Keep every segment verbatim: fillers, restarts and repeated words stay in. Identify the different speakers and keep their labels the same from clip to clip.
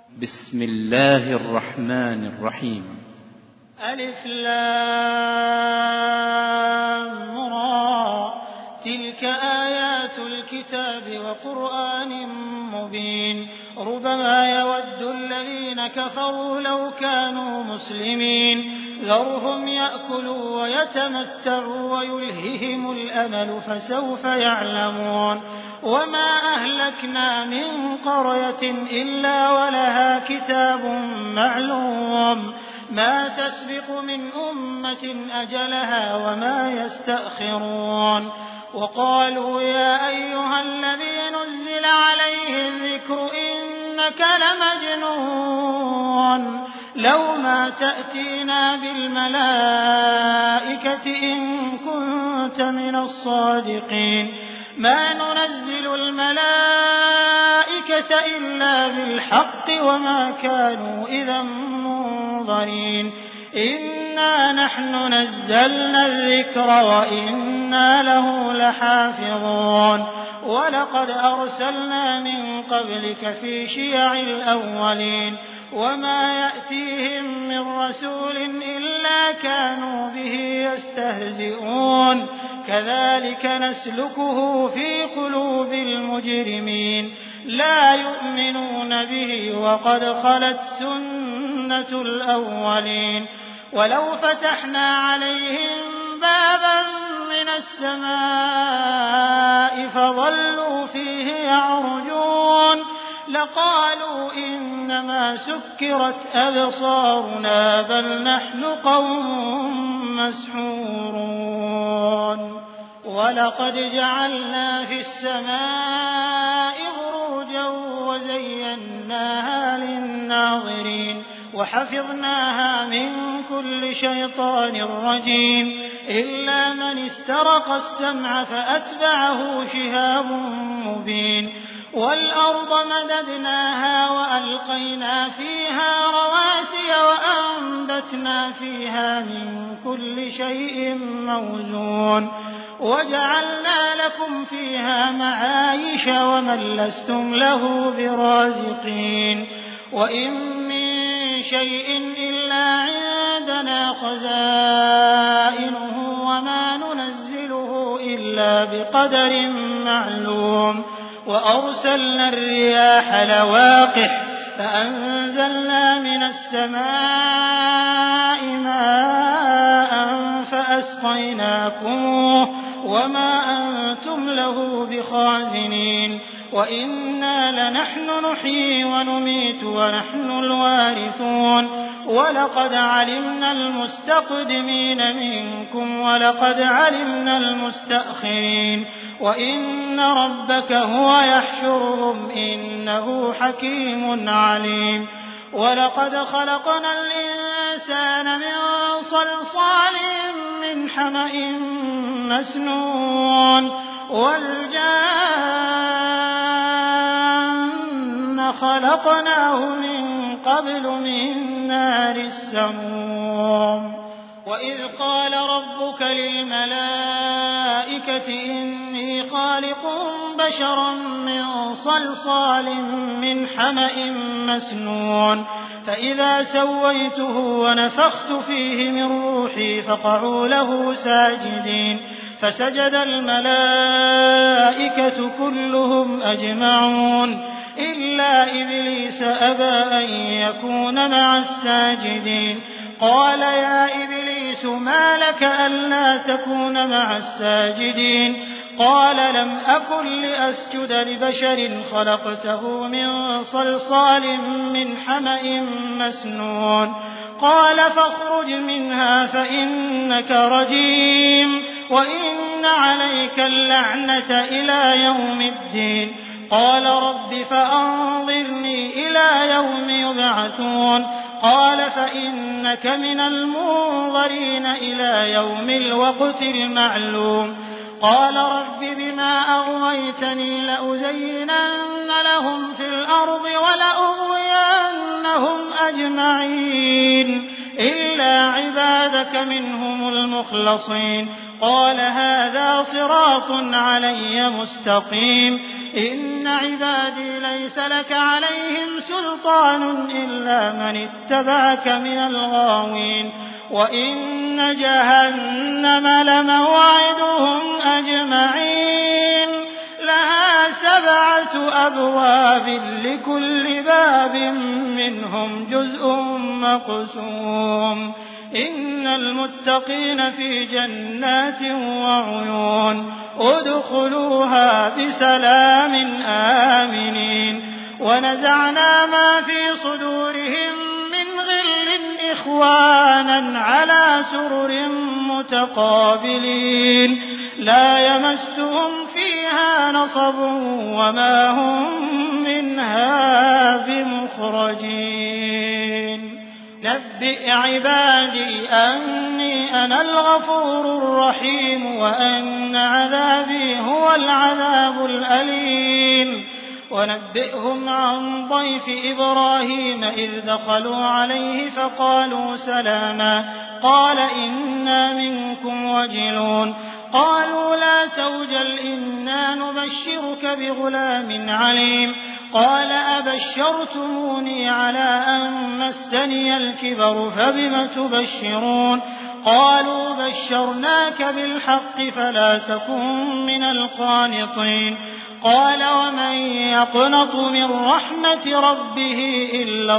Speaker 1: بسم الله الرحمن الرحيم.
Speaker 2: ألف لام را، تلك آيات الكتاب وقرآن مبين. ربما يود الذين كفروا لو كانوا مسلمين، ذرهم يأكلوا ويتمتعوا ويلههم الأمل فسوف يعلمون. وما أهلكنا من قرية إلا ولها كتاب معلوم، ما تسبق من أمة أجلها وما يستأخرون. وقالوا يا أيها الذي نزل عليه الذكر إنك لمجنون، لو ما تأتينا بالملائكة إن كنت من الصادقين. ما ننزل الملائكة إلا بالحق وما كانوا إذا منظرين. إنا نحن نزلنا الذكر وإنا له لحافظون. ولقد أرسلنا من قبلك في شيع الأولين، وما يأتيهم من رسول إلا كانوا به يستهزئون. كذلك نسلكه في قلوب المجرمين، لا يؤمنون به وقد خلت سنة الأولين. ولو فتحنا عليهم بابا من السماء فظلوا فيه يعرجون لقالوا إنما سكرت أبصارنا بل نحن قوم مسحورون. ولقد جعلنا في السماء بروجا وزيناها للناظرين وحفظناها من كل شيطان رجيم إلا من استرق السمع فأتبعه شهاب مبين. والأرض مددناها وألقينا فيها رواسي وأنبتنا فيها من كل شيء موزون وجعلنا لكم فيها معايش ومن لستم له برازقين. وإن من شيء إلا عندنا خزائنه وما ننزله إلا بقدر معلوم. وأرسلنا الرياح لواقح فأنزلنا من السماء ماء فأسقيناكموه وما أنتم له بخازنين. وإنا لنحن نحيي ونميت ونحن الوارثون. ولقد علمنا المستقدمين منكم ولقد علمنا المستأخرين. وإن ربك هو يحشرهم إنه حكيم عليم. ولقد خلقنا الإنسان من صلصال من حمأ مسنون والجان خلقناه من قبل من نار السموم. وإذ قال ربك للملائكة إني خالق بشرا من صلصال من حمأ مسنون فإذا سويته ونفخت فيه من روحي فقعوا له ساجدين فسجد الملائكة كلهم أجمعون إلا إبليس أبى أن يكون مع الساجدين. قال يا إبليس ما لك ألا تكون مع الساجدين؟ قال لم أكن لأسجد لبشر خلقته من صلصال من حمأ مسنون. قال فاخرج منها فإنك رجيم وإن عليك اللعنة إلى يوم الدين. قال رب فأنظرني إلى يوم يبعثون. قال فإنك من المنظرين إلى يوم الوقت المعلوم. قال رب بما أغويتني لأزينن لهم في الأرض ولأغوينهم أجمعين إلا عبادك منهم المخلصين. قال هذا صراط علي مستقيم. إن عبادي ليس لك عليهم سلطان إلا من اتبعك من الغاوين وإن جهنم لموعدهم أجمعين لها سبعة أبواب لكل باب منهم جزء مقسوم إن المتقين في جنات وعيون ادخلوها بسلام آمنين ونزعنا ما في صدورهم من غل إخوانا على سرر متقابلين لا يمسهم فيها نصب وما هم منها بمخرجين نبئ عبادي أني أنا الغفور الرحيم وأن عذابي هو العذاب الأليم ونبئهم عن ضيف إبراهيم إذ دخلوا عليه فقالوا سلاما قال إنا منكم وجلون قالوا لا توجل إنا نبشرك بغلام عليم قال أبشرتموني على أن مسني الكبر فبم تبشرون قالوا بشرناك بالحق فلا تكن من القانطين قال ومن يقنط من رحمة ربه إلا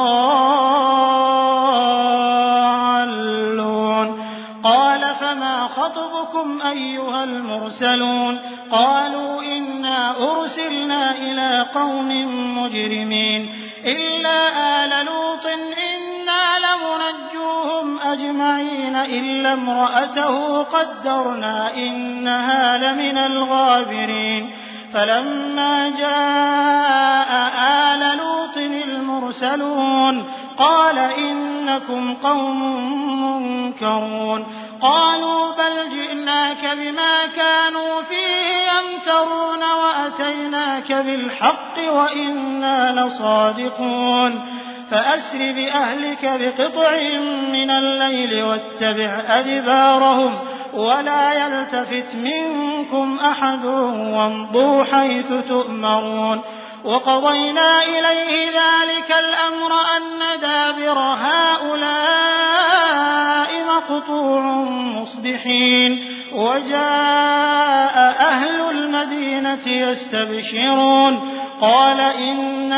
Speaker 2: الضالون قال فما خطبكم أيها المرسلون قالوا إنا أرسلنا إلى قوم مجرمين إلا آل لوط إنا لمنجوهم أجمعين إلا امرأته قدرنا إنها لمن الغابرين فلما جاء آل لوط المرسلون قال إنكم قوم منكرون قالوا بل جئناك بما كانوا فيه يمترون وأتيناك بالحق وإنا لصادقون فأسر بأهلك بقطع من الليل واتبع أدبارهم ولا يلتفت منكم أحد وامضوا حيث تؤمرون وقضينا إليه ذلك الأمر أن دابر هؤلاء مقطوع مصبحين وجاء أهل المدينة يستبشرون قال إن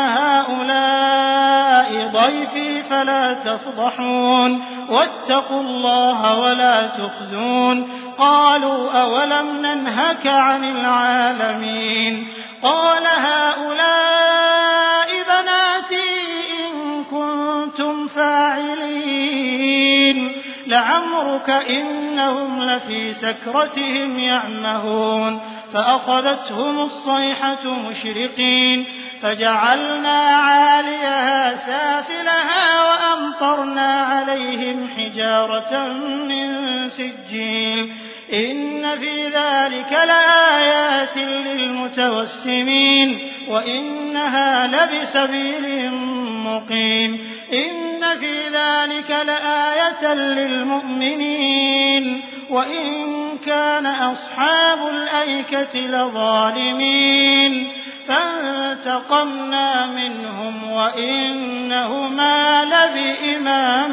Speaker 2: هؤلاء ضيفي فلا تفضحون واتقوا الله ولا تخزون قالوا أولم ننهك عن العالمين قال هؤلاء بناتي إن كنتم فاعلين لعمرك إنهم لفي سكرتهم يعمهون فأخذتهم الصيحة مشرقين فجعلنا عاليها سافلها وأمطرنا عليهم حجارة من سجيل إن في ذلك لآيات للمتوسمين وإنها لبسبيل مقيم إن في ذلك لآية للمؤمنين وإن كان أصحاب الأيكة لظالمين فانتقمنا منهم وإنهما لبإمام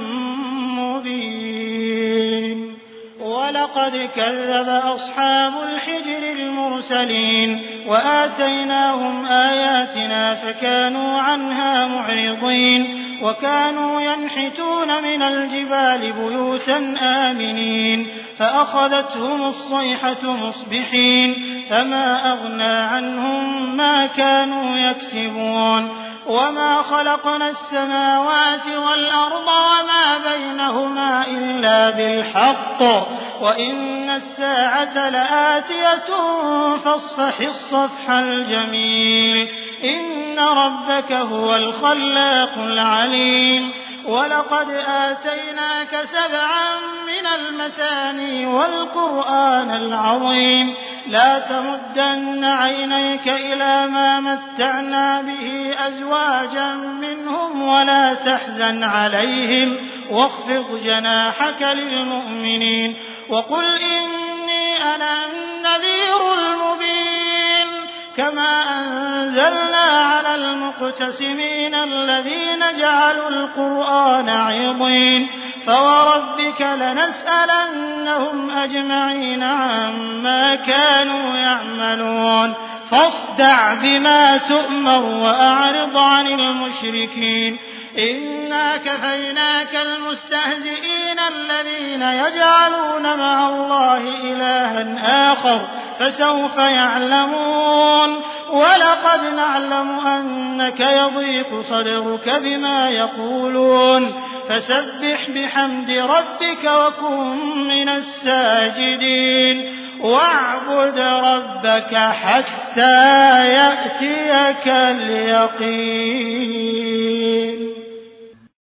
Speaker 2: مبين ولقد كذب أصحاب الحجر المرسلين وآتيناهم آياتنا فكانوا عنها معرضين وكانوا ينحتون من الجبال بيوتا آمنين فأخذتهم الصيحة مصبحين فما أغنى عنهم ما كانوا يكسبون وما خلقنا السماوات والأرض وما بينهما إلا بالحق وإن الساعة لآتية فاصفح الصفح الجميل إن ربك هو الخلاق العليم ولقد آتيناك سبعا من المثاني والقرآن العظيم لا تمدن عينيك إلى ما متعنا به أزواجا منهم ولا تحزن عليهم واخفض جناحك للمؤمنين وقل إني أنا النذير المبين كما أنزلنا على المقتسمين الذين جعلوا القرآن عضين فوربك لنسألنهم أجمعين عما كانوا يعملون فاصدع بما تؤمر وأعرض عن المشركين إنا كفيناك المستهزئين الذين يجعلون مع الله إلها آخر فسوف يعلمون ولقد نعلم أنك يضيق صدرك بما يقولون فسبح بحمد ربك وكن من الساجدين واعبد ربك حتى يأتيك اليقين.